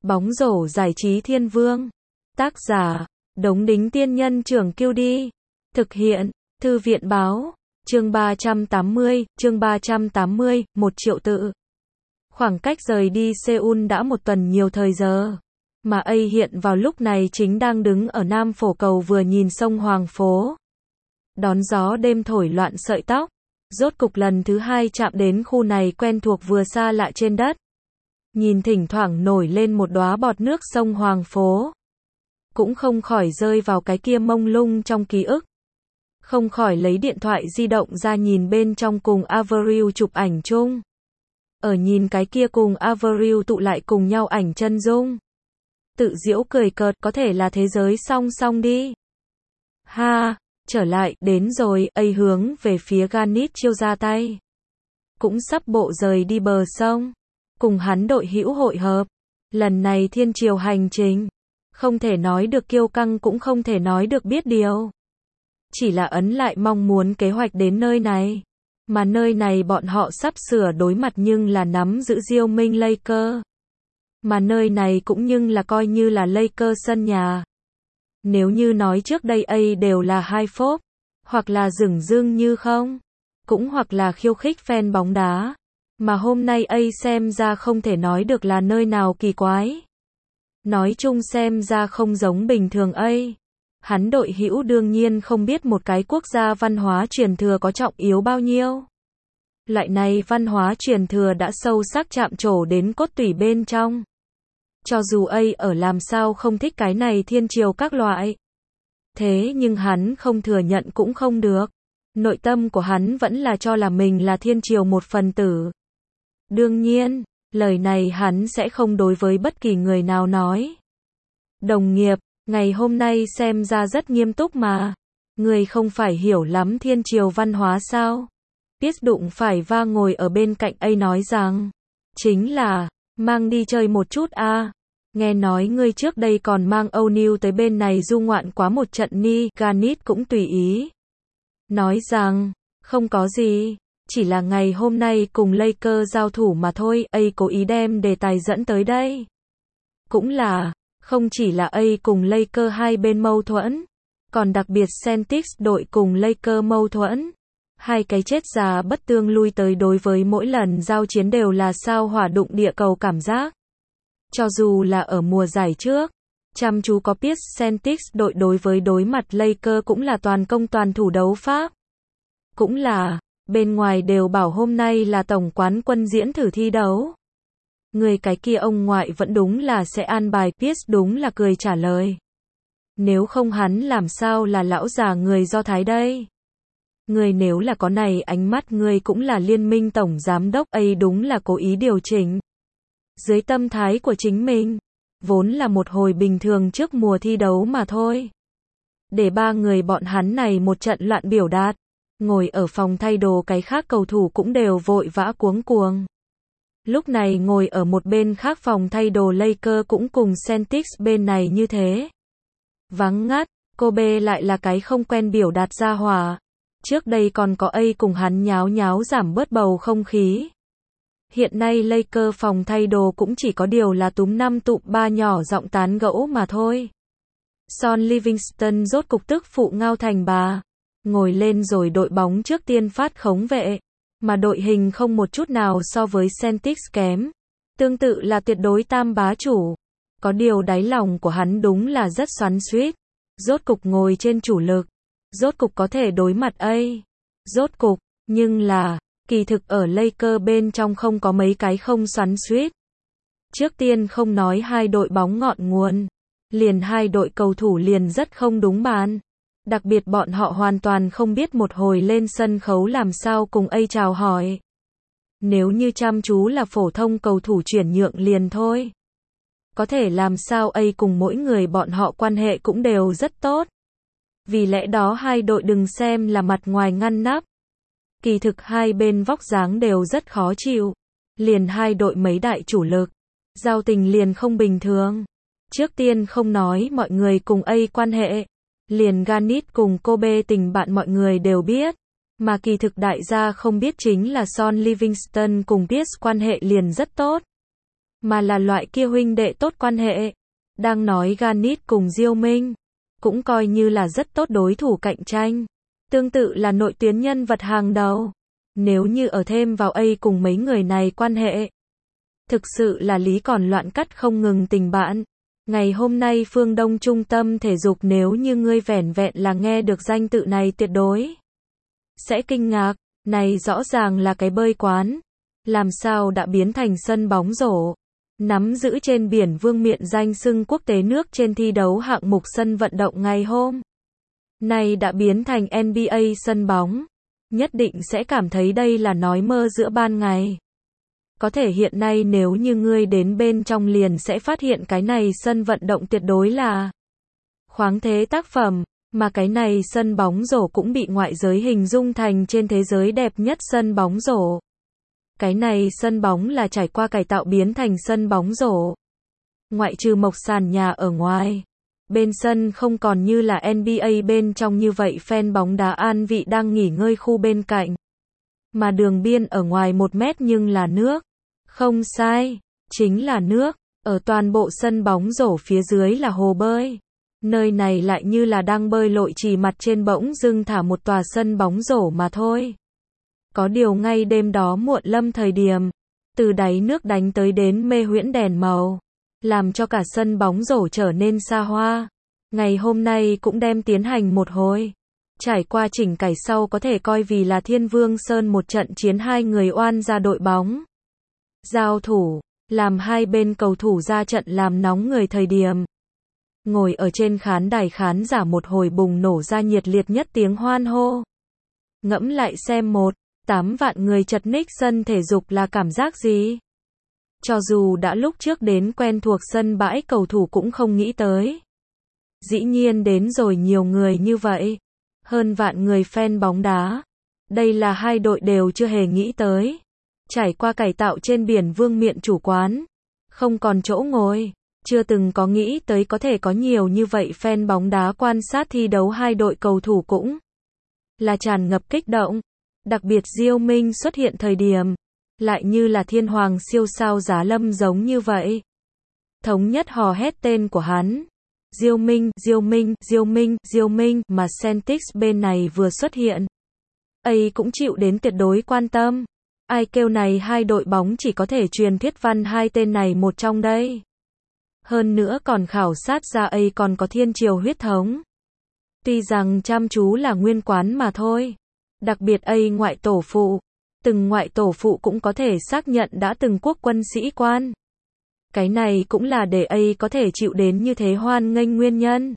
Bóng rổ giải trí thiên vương. Tác giả, Đống Đính Tiên Nhân Trưởng Kiêu Đi. Thực hiện, Thư viện Báo. Chương 380, 1 triệu tự. Khoảng cách rời đi Seoul đã một tuần nhiều thời giờ. Mà A hiện vào lúc này chính đang đứng ở Nam Phổ Cầu vừa nhìn sông Hoàng Phố. Đón gió đêm thổi loạn sợi tóc. Rốt cục lần thứ hai chạm đến khu này quen thuộc vừa xa lạ trên đất. Nhìn thỉnh thoảng nổi lên một đóa bọt nước sông Hoàng Phố. Cũng không khỏi rơi vào cái kia mông lung trong ký ức. Không khỏi lấy điện thoại di động ra nhìn bên trong cùng Avril chụp ảnh chung. Ở nhìn cái kia cùng Avril tụ lại cùng nhau ảnh chân dung. Tự giễu cười cợt, có thể là thế giới song song đi. Ha, trở lại, đến rồi, A hướng về phía Ganit chiêu ra tay. Cũng sắp bộ rời đi bờ sông. Cùng hắn đội hữu hội hợp. Lần này thiên triều hành trình. Không thể nói được kiêu căng cũng không thể nói được biết điều. Chỉ là ấn lại mong muốn kế hoạch đến nơi này. Mà nơi này bọn họ sắp sửa đối mặt nhưng là nắm giữ Diêu Minh Lakers. Mà nơi này cũng nhưng là coi như là Lakers sân nhà. Nếu như nói trước đây A đều là hai phốp, hoặc là dửng dưng như không, cũng hoặc là khiêu khích fan bóng đá. Mà hôm nay A xem ra không thể nói được là nơi nào kỳ quái. Nói chung xem ra không giống bình thường A. Hắn đội hữu đương nhiên không biết một cái quốc gia văn hóa truyền thừa có trọng yếu bao nhiêu. Loại này văn hóa truyền thừa đã sâu sắc chạm trổ đến cốt tủy bên trong. Cho dù A ở làm sao không thích cái này thiên triều các loại. Thế nhưng hắn không thừa nhận cũng không được. Nội tâm của hắn vẫn là cho là mình là thiên triều một phần tử. Đương nhiên, lời này hắn sẽ không đối với bất kỳ người nào nói. Đồng nghiệp, ngày hôm nay xem ra rất nghiêm túc mà. Người không phải hiểu lắm thiên triều văn hóa sao? Tiết đụng phải va ngồi ở bên cạnh A nói rằng. Chính là, mang đi chơi một chút a. Nghe nói ngươi trước đây còn mang O'Neal tới bên này du ngoạn quá một trận ni. Ganit cũng tùy ý. Nói rằng, không có gì. Chỉ là ngày hôm nay cùng Lakers giao thủ mà thôi. A cố ý đem đề tài dẫn tới đây. Cũng là, không chỉ là A cùng Lakers hai bên mâu thuẫn, còn đặc biệt Celtics đội cùng Lakers mâu thuẫn. Hai cái chết già bất tương lui tới đối với mỗi lần giao chiến đều là sao hỏa đụng địa cầu cảm giác. Cho dù là ở mùa giải trước, chăm chú có biết Celtics đội đối mặt Lakers cũng là toàn công toàn thủ đấu pháp. Cũng là, bên ngoài đều bảo hôm nay là tổng quán quân diễn thử thi đấu. Người cái kia ông ngoại vẫn đúng là sẽ an bài, Pierce đúng là cười trả lời. Nếu không hắn làm sao là lão già người Do Thái đây? Người nếu là có này ánh mắt người cũng là liên minh tổng giám đốc A đúng là cố ý điều chỉnh. Dưới tâm thái của chính mình, vốn là một hồi bình thường trước mùa thi đấu mà thôi. Để ba người bọn hắn này một trận loạn biểu đạt, ngồi ở phòng thay đồ cái khác cầu thủ cũng đều vội vã cuống cuồng. Lúc này ngồi ở một bên khác phòng thay đồ Lakers cũng cùng Celtics bên này như thế. Vắng ngắt, Kobe lại là cái không quen biểu đạt ra hỏa. Trước đây còn có A cùng hắn nháo nháo giảm bớt bầu không khí. Hiện nay Lakers phòng thay đồ cũng chỉ có điều là túm năm tụm ba nhỏ giọng tán gẫu mà thôi. Son Livingston rốt cục tức phụ ngao thành bà. Ngồi lên rồi đội bóng trước tiên phát khống vệ. Mà đội hình không một chút nào so với Celtics kém. Tương tự là tuyệt đối tam bá chủ. Có điều đáy lòng của hắn đúng là rất xoắn xuýt. Rốt cục ngồi trên chủ lực. Rốt cục có thể đối mặt A. Rốt cục, nhưng là, kỳ thực ở Lakers bên trong không có mấy cái không xoắn xuýt. Trước tiên không nói hai đội bóng ngọn nguồn. Liền hai đội cầu thủ liền rất không đúng bàn. Đặc biệt bọn họ hoàn toàn không biết một hồi lên sân khấu làm sao cùng A chào hỏi. Nếu như chăm chú là phổ thông cầu thủ chuyển nhượng liền thôi. Có thể làm sao A cùng mỗi người bọn họ quan hệ cũng đều rất tốt. Vì lẽ đó hai đội đừng xem là mặt ngoài ngăn nắp. Kỳ thực hai bên vóc dáng đều rất khó chịu. Liền hai đội mấy đại chủ lực. Giao tình liền không bình thường. Trước tiên không nói mọi người cùng A quan hệ. Liền Ganit cùng Kobe tình bạn mọi người đều biết. Mà kỳ thực đại gia không biết chính là Son Livingston cùng Pierce quan hệ liền rất tốt. mà là loại kia huynh đệ tốt quan hệ. Đang nói Ganit cùng Diêu Minh, cũng coi như là rất tốt đối thủ cạnh tranh. Tương tự là nội tuyến nhân vật hàng đầu. Nếu như ở thêm vào A cùng mấy người này quan hệ, thực sự là lý còn loạn cắt không ngừng tình bạn. Ngày hôm nay Phương Đông trung tâm thể dục, nếu như ngươi vẻn vẹn là nghe được danh tự này tuyệt đối sẽ kinh ngạc, này rõ ràng là cái bơi quán, làm sao đã biến thành sân bóng rổ. Nắm giữ trên biển vương miện danh xưng quốc tế nước trên thi đấu hạng mục sân vận động ngày hôm nay đã biến thành NBA sân bóng. Nhất định sẽ cảm thấy đây là nói mơ giữa ban ngày. Có thể hiện nay nếu như ngươi đến bên trong liền sẽ phát hiện cái này sân vận động tuyệt đối là khoáng thế tác phẩm, mà cái này sân bóng rổ cũng bị ngoại giới hình dung thành trên thế giới đẹp nhất sân bóng rổ. Cái này sân bóng là trải qua cải tạo biến thành sân bóng rổ. Ngoại trừ mộc sàn nhà ở ngoài, bên sân không còn như là NBA bên trong như vậy fan bóng đá an vị đang nghỉ ngơi khu bên cạnh. Mà đường biên ở ngoài 1 mét nhưng là nước. Không sai, chính là nước. Ở toàn bộ sân bóng rổ phía dưới là hồ bơi. Nơi này lại như là đang bơi lội, chỉ mặt trên bỗng dưng thả một tòa sân bóng rổ mà thôi. Có điều ngay đêm đó muộn lâm thời điểm, từ đáy nước đánh tới đến mê huyễn đèn màu, làm cho cả sân bóng rổ trở nên xa hoa. Ngày hôm nay cũng đem tiến hành một hồi trải qua chỉnh cải sau, có thể coi vì là Thiên Vương Sơn một trận chiến hai người oan gia đội bóng giao thủ, làm hai bên cầu thủ ra trận làm nóng người thời điểm. Ngồi ở trên khán đài khán giả một hồi bùng nổ ra nhiệt liệt nhất tiếng hoan hô. Ngẫm lại xem 1,8 vạn người chật ních sân thể dục là cảm giác gì? Cho dù đã lúc trước đến quen thuộc sân bãi, cầu thủ cũng không nghĩ tới. Dĩ nhiên đến rồi nhiều người như vậy. Hơn vạn người fan bóng đá. Đây là hai đội đều chưa hề nghĩ tới. Trải qua cải tạo trên biển vương miện chủ quán, không còn chỗ ngồi. Chưa từng có nghĩ tới có thể có nhiều như vậy fan bóng đá quan sát thi đấu, hai đội cầu thủ cũng là tràn ngập kích động. Đặc biệt Diêu Minh xuất hiện thời điểm, lại như là thiên hoàng siêu sao giá lâm giống như vậy. Thống nhất hò hét tên của hắn. Diêu Minh, Diêu Minh, Diêu Minh, Diêu Minh, mà Celtics bên này vừa xuất hiện, ấy cũng chịu đến tuyệt đối quan tâm. Ai kêu này hai đội bóng chỉ có thể truyền thuyết văn hai tên này một trong đây. Hơn nữa còn khảo sát ra ấy còn có thiên triều huyết thống. Tuy rằng chăm chú là nguyên quán mà thôi. Đặc biệt ấy ngoại tổ phụ, từng ngoại tổ phụ cũng có thể xác nhận đã từng quốc quân sĩ quan. Cái này cũng là để ấy có thể chịu đến như thế hoan nghênh nguyên nhân.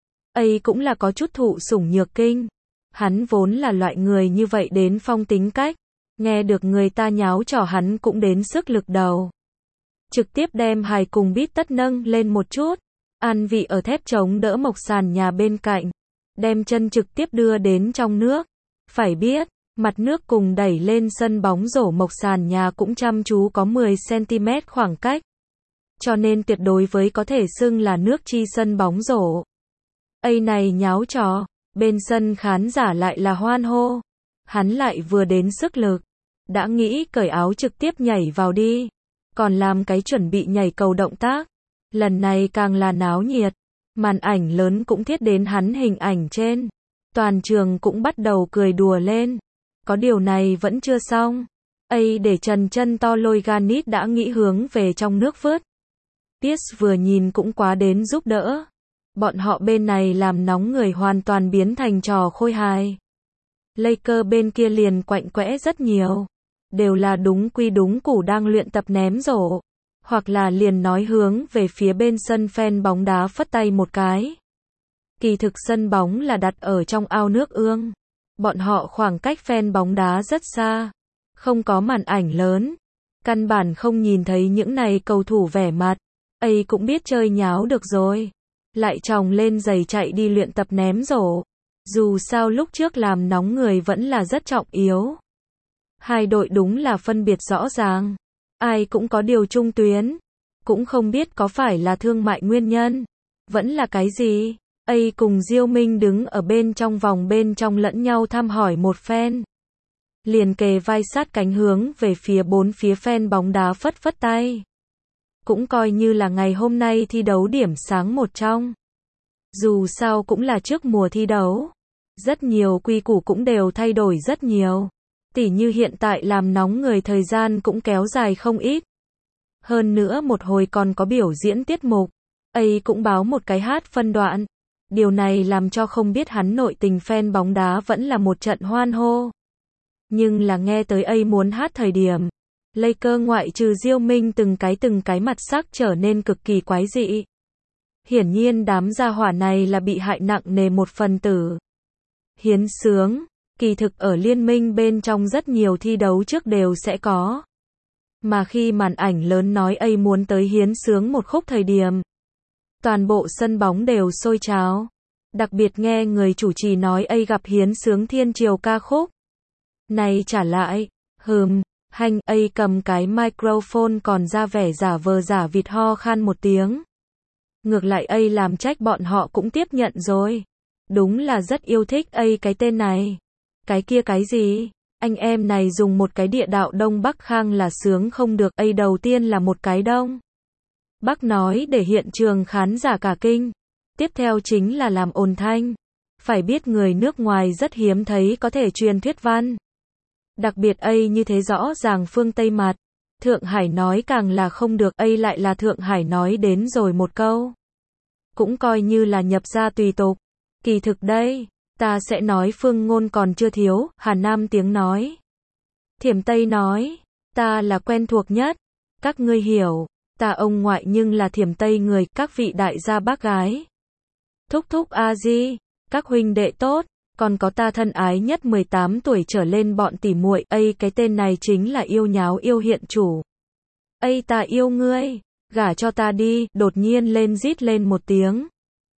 Ấy cũng là có chút thụ sủng nhược kinh. Hắn vốn là loại người như vậy đến phong tính cách. Nghe được người ta nháo trò hắn cũng đến sức lực đầu. Trực tiếp đem hài cùng bít tất nâng lên một chút. An vị ở thép chống đỡ mộc sàn nhà bên cạnh. Đem chân trực tiếp đưa đến trong nước. Phải biết, mặt nước cùng đẩy lên sân bóng rổ mộc sàn nhà cũng chăm chú có 10cm khoảng cách. Cho nên tuyệt đối với có thể xưng là nước chi sân bóng rổ. Ây này nháo trò, bên sân khán giả lại là hoan hô. Hắn lại vừa đến sức lực, đã nghĩ cởi áo trực tiếp nhảy vào đi, còn làm cái chuẩn bị nhảy cầu động tác. Lần này càng là náo nhiệt, màn ảnh lớn cũng thiết đến hắn hình ảnh trên. Toàn trường cũng bắt đầu cười đùa lên. Có điều này vẫn chưa xong. Ây để trần chân to lôi Ganit đã nghĩ hướng về trong nước vớt. Pierce vừa nhìn cũng quá đến giúp đỡ. Bọn họ bên này làm nóng người hoàn toàn biến thành trò khôi hài. Laker bên kia liền quạnh quẽ rất nhiều. Đều là đúng quy đúng củ đang luyện tập ném rổ. Hoặc là liền nói hướng về phía bên sân fan bóng đá phất tay một cái. Kỳ thực sân bóng là đặt ở trong ao nước ương. Bọn họ khoảng cách fan bóng đá rất xa. Không có màn ảnh lớn. Căn bản không nhìn thấy những này cầu thủ vẻ mặt. Ấy cũng biết chơi nháo được rồi. Lại tròng lên giày chạy đi luyện tập ném rổ. Dù sao lúc trước làm nóng người vẫn là rất trọng yếu. Hai đội đúng là phân biệt rõ ràng. Ai cũng có điều chung tuyến. Cũng không biết có phải là thương mại nguyên nhân. Vẫn là cái gì. Ấy cùng Diêu Minh đứng ở bên trong vòng bên trong lẫn nhau thăm hỏi một phen. Liền kề vai sát cánh hướng về phía bốn phía fan bóng đá phất phất tay. Cũng coi như là ngày hôm nay thi đấu điểm sáng một trong. Dù sao cũng là trước mùa thi đấu. Rất nhiều quy củ cũng đều thay đổi rất nhiều. Tỉ như hiện tại làm nóng người thời gian cũng kéo dài không ít. Hơn nữa một hồi còn có biểu diễn tiết mục. ấy cũng báo một cái hát phân đoạn. Điều này làm cho không biết hắn nội tình fan bóng đá vẫn là một trận hoan hô. Nhưng là nghe tới ấy muốn hát thời điểm. Lakers ngoại trừ Diêu Minh từng cái mặt sắc trở nên cực kỳ quái dị. Hiển nhiên đám gia hỏa này là bị hại nặng nề một phần tử. Hiến xướng, kỳ thực ở liên minh bên trong rất nhiều thi đấu trước đều sẽ có. Mà khi màn ảnh lớn nói ấy muốn tới hiến xướng một khúc thời điểm, toàn bộ sân bóng đều sôi trào. Đặc biệt nghe người chủ trì nói ấy gặp hiến xướng thiên triều ca khúc. Này trả lại, hành ấy cầm cái microphone còn ra vẻ giả vờ giả vịt ho khan một tiếng. Ngược lại ấy làm trách bọn họ cũng tiếp nhận rồi. Đúng là rất yêu thích ấy cái tên này. Cái kia cái gì? Anh em này dùng một cái địa đạo Đông Bắc Khang là sướng không được. Ấy đầu tiên là một cái Đông Bắc nói để hiện trường khán giả cả kinh. Tiếp theo chính là làm ồn thanh. Phải biết người nước ngoài rất hiếm thấy có thể truyền thuyết văn. Đặc biệt ấy như thế rõ ràng phương Tây mặt. Thượng Hải nói càng là không được, ấy lại là Thượng Hải nói đến rồi một câu. Cũng coi như là nhập ra tùy tục. Kỳ thực đây, ta sẽ nói phương ngôn còn chưa thiếu, Hà Nam tiếng nói. Thiểm Tây nói, ta là quen thuộc nhất. Các ngươi hiểu, ta ông ngoại nhưng là Thiểm Tây người, các vị đại gia bác gái. Thúc thúc a di, các huynh đệ tốt. Còn có ta thân ái nhất 18 tuổi trở lên bọn tỉ muội, ấy cái tên này chính là yêu nháo yêu hiện chủ. Ây ta yêu ngươi, gả cho ta đi, đột nhiên lên rít lên một tiếng.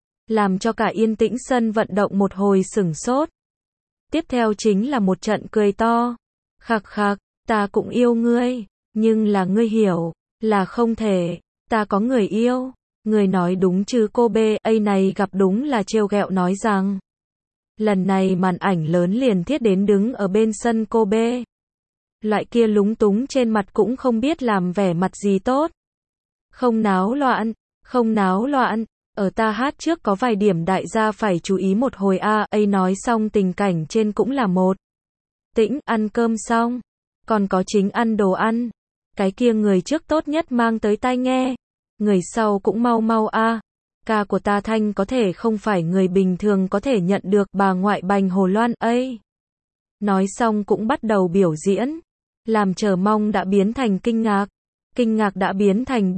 Làm cho cả yên tĩnh sân vận động một hồi sửng sốt. Tiếp theo chính là một trận cười to. Khạc khạc, ta cũng yêu ngươi, nhưng là ngươi hiểu, là không thể, ta có người yêu. Người nói đúng chứ cô bê, ấy này gặp đúng là trêu ghẹo nói rằng. Lần này màn ảnh lớn liền thiết đến đứng ở bên sân cô bê. Loại kia lúng túng trên mặt cũng không biết làm vẻ mặt gì tốt. Không náo loạn, không náo loạn, ở ta hát trước có vài điểm đại gia phải chú ý một hồi a. Ấy nói xong tình cảnh trên cũng là một. Tĩnh, ăn cơm xong, còn có chính ăn đồ ăn. Cái kia người trước tốt nhất mang tới tai nghe, người sau cũng mau mau a. Ca của ta thanh có thể không phải người bình thường có thể nhận được, bà ngoại Bành Hồ Loan ấy. Nói xong cũng bắt đầu biểu diễn. Làm chờ mong đã biến thành kinh ngạc đã biến thành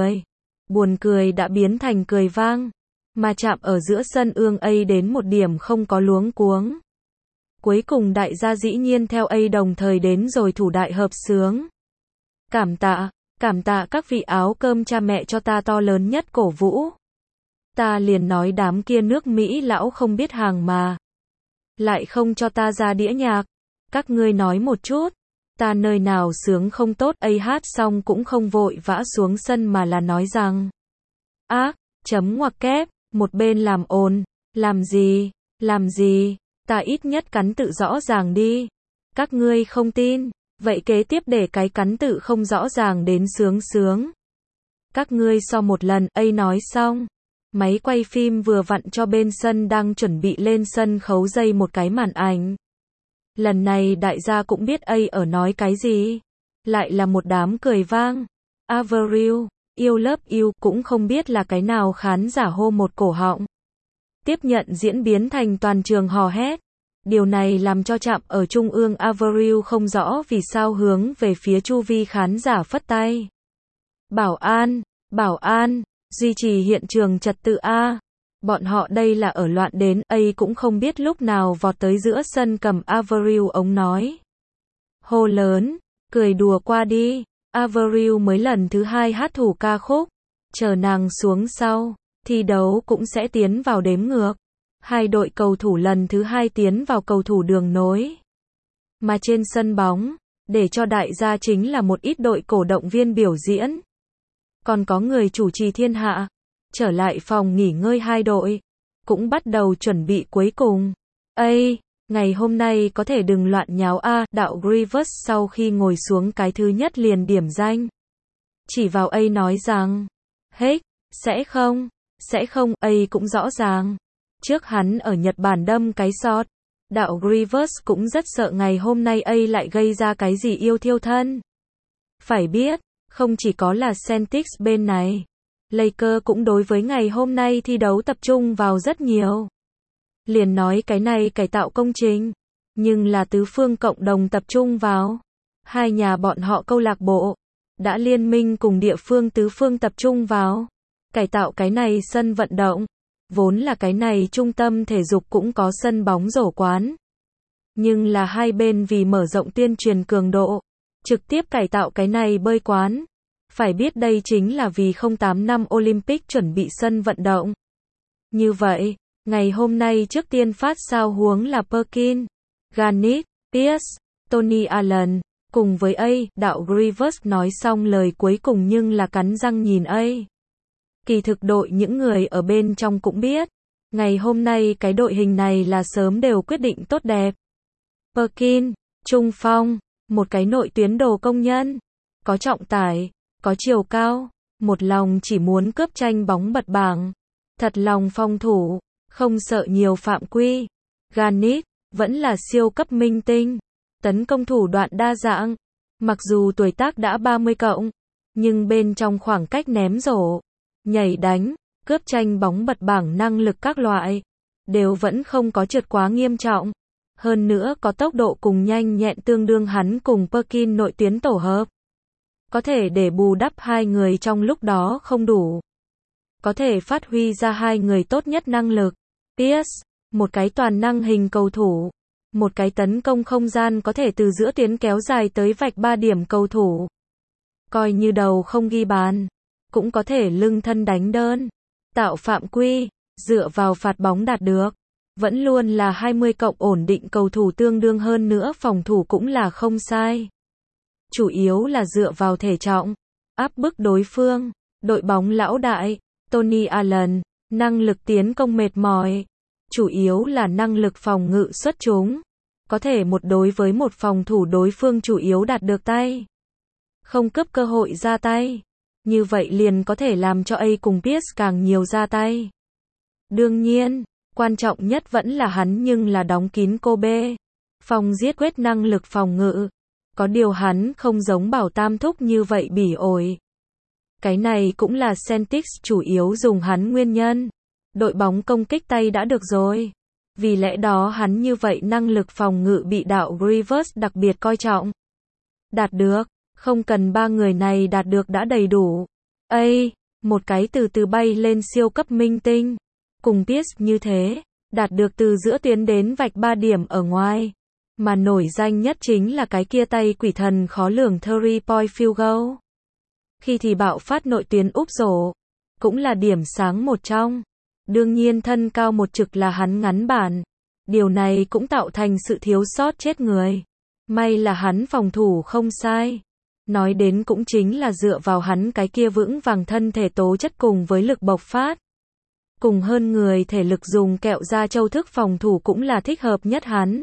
buồn cười đã biến thành cười vang. Mà chạm ở giữa sân ương ấy đến một điểm không có luống cuống. Cuối cùng đại gia dĩ nhiên theo ấy đồng thời đến rồi thủ đại hợp xướng. Cảm tạ các vị áo cơm cha mẹ cho ta to lớn nhất cổ vũ. Ta liền nói đám kia nước Mỹ lão không biết hàng mà. Lại không cho ta ra đĩa nhạc. Các ngươi nói một chút. Ta nơi nào sướng không tốt, ấy hát xong cũng không vội vã xuống sân mà là nói rằng. Chấm ngoặc kép, một bên làm ồn. Làm gì, ta ít nhất cắn tự rõ ràng đi. Các ngươi không tin, vậy kế tiếp để cái cắn tự không rõ ràng đến sướng. Các ngươi so một lần, ấy nói xong. Máy quay phim vừa vặn cho bên sân đang chuẩn bị lên sân khấu dây một cái màn ảnh. Lần này đại gia cũng biết ấy ở nói cái gì. Lại là một đám cười vang. Avril, yêu love you, cũng không biết là cái nào khán giả hô một cổ họng. Tiếp nhận diễn biến thành toàn trường hò hét. Điều này làm cho trạm ở trung ương Avril không rõ vì sao hướng về phía chu vi khán giả phất tay. Bảo an, duy trì hiện trường trật tự a. Bọn họ đây là ở loạn đến, ấy cũng không biết lúc nào vọt tới giữa sân cầm Avril ống nói. Hô lớn, cười đùa qua đi. Avril mới lần thứ 2 hát thủ ca khúc. Chờ nàng xuống sau, thi đấu cũng sẽ tiến vào đếm ngược. Hai đội cầu thủ lần thứ 2 tiến vào cầu thủ đường nối. Mà trên sân bóng, để cho đại gia chính là một ít đội cổ động viên biểu diễn. Còn có người chủ trì thiên hạ. Trở lại phòng nghỉ ngơi hai đội. Cũng bắt đầu chuẩn bị cuối cùng. Ngày hôm nay có thể đừng loạn nháo a. Đạo Rivers sau khi ngồi xuống cái thứ nhất liền điểm danh. chỉ vào A nói rằng, hết, sẽ không, A cũng rõ ràng. Trước hắn ở Nhật Bản đâm cái sọt, đạo Rivers cũng rất sợ ngày hôm nay A lại gây ra cái gì yêu thiêu thân. Phải biết, không chỉ có là Celtics bên này, Lakers cũng đối với ngày hôm nay thi đấu tập trung vào rất nhiều. Liền nói cái này cải tạo công trình, nhưng là tứ phương cộng đồng tập trung vào. Hai nhà bọn họ câu lạc bộ, đã liên minh cùng địa phương tứ phương tập trung vào. Cải tạo cái này sân vận động, vốn là cái này trung tâm thể dục cũng có sân bóng rổ quán. Nhưng là hai bên vì mở rộng tuyên truyền cường độ, trực tiếp cải tạo cái này bơi quán. Phải biết đây chính là vì 08 năm Olympic chuẩn bị sân vận động. Như vậy, ngày hôm nay trước tiên phát sao huống là Perkins, Garnett, Pierce, Tony Allen, cùng với A, đạo Rivers nói xong lời cuối cùng nhưng là cắn răng nhìn A. Kỳ thực đội những người ở bên trong cũng biết, ngày hôm nay cái đội hình này là sớm đều quyết định tốt đẹp. Perkins, trung phong, một cái nội tuyến đồ công nhân, có trọng tải, có chiều cao, một lòng chỉ muốn cướp tranh bóng bật bảng, thật lòng phòng thủ, không sợ nhiều phạm quy. Garnett, vẫn là siêu cấp minh tinh, tấn công thủ đoạn đa dạng, mặc dù tuổi tác đã 30 cộng, nhưng bên trong khoảng cách ném rổ, nhảy đánh, cướp tranh bóng bật bảng năng lực các loại, đều vẫn không có trượt quá nghiêm trọng. Hơn nữa có tốc độ cùng nhanh nhẹn tương đương hắn cùng Perkins nội tuyến tổ hợp. Có thể để bù đắp hai người trong lúc đó không đủ. Có thể phát huy ra hai người tốt nhất năng lực. Pierce, một cái toàn năng hình cầu thủ. Một cái tấn công không gian có thể từ giữa tuyến kéo dài tới vạch 3 điểm cầu thủ. Coi như đầu không ghi bàn. Cũng có thể lưng thân đánh đơn. Tạo phạm quy, dựa vào phạt bóng đạt được. Vẫn luôn là 20 cộng ổn định cầu thủ tương đương hơn nữa phòng thủ cũng là không sai. Chủ yếu là dựa vào thể trọng, áp bức đối phương. Đội bóng lão đại, Tony Allen, năng lực tiến công mệt mỏi. Chủ yếu là năng lực phòng ngự xuất chúng. Có thể một đối với một phòng thủ đối phương chủ yếu đạt được tay. Không cướp cơ hội ra tay. Như vậy liền có thể làm cho A cùng Pierce càng nhiều ra tay. Đương nhiên, quan trọng nhất vẫn là hắn nhưng là đóng kín Kobe. Phòng giết quét năng lực phòng ngự. Có điều hắn không giống Bảo Tam Thúc như vậy bỉ ổi. Cái này cũng là Celtics chủ yếu dùng hắn nguyên nhân. Đội bóng công kích tay đã được rồi. Vì lẽ đó hắn như vậy năng lực phòng ngự bị đạo Rivers đặc biệt coi trọng. Đạt được, không cần ba người này đạt được đã đầy đủ. A, một cái từ từ bay lên siêu cấp minh tinh. Cùng Pierce như thế, đạt được từ giữa tuyến đến vạch 3 điểm ở ngoài. Mà nổi danh nhất chính là cái kia tay quỷ thần khó lường 3-point field goal. Khi thì bạo phát nội tuyến úp rổ, cũng là điểm sáng một trong. Đương nhiên thân cao một trực là hắn ngắn bản. Điều này cũng tạo thành sự thiếu sót chết người. May là hắn phòng thủ không sai. Nói đến cũng chính là dựa vào hắn cái kia vững vàng thân thể tố chất cùng với lực bộc phát. Cùng hơn người thể lực dùng kẹo da châu thức phòng thủ cũng là thích hợp nhất hắn.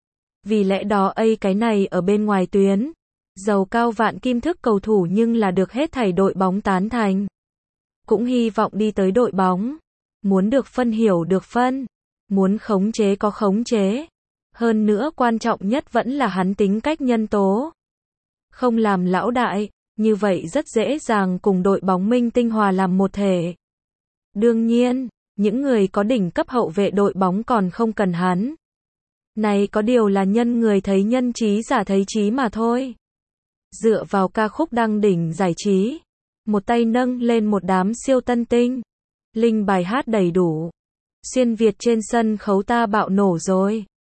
Vì lẽ đó A cái này ở bên ngoài tuyến, giàu cao vạn kim thức cầu thủ nhưng là được hết thảy đội bóng tán thành. Cũng hy vọng đi tới đội bóng. Muốn được phân hiểu được phân. Muốn khống chế có khống chế. Hơn nữa quan trọng nhất vẫn là hắn tính cách nhân tố. Không làm lão đại, như vậy rất dễ dàng cùng đội bóng minh tinh hòa làm một thể. Đương nhiên, những người có đỉnh cấp hậu vệ đội bóng còn không cần hắn. Này có điều là nhân người thấy nhân trí giả thấy trí mà thôi. Dựa vào ca khúc đăng đỉnh giải trí, một tay nâng lên một đám siêu tân tinh. Linh bài hát đầy đủ. Xuyên Việt trên sân khấu ta bạo nổ rồi.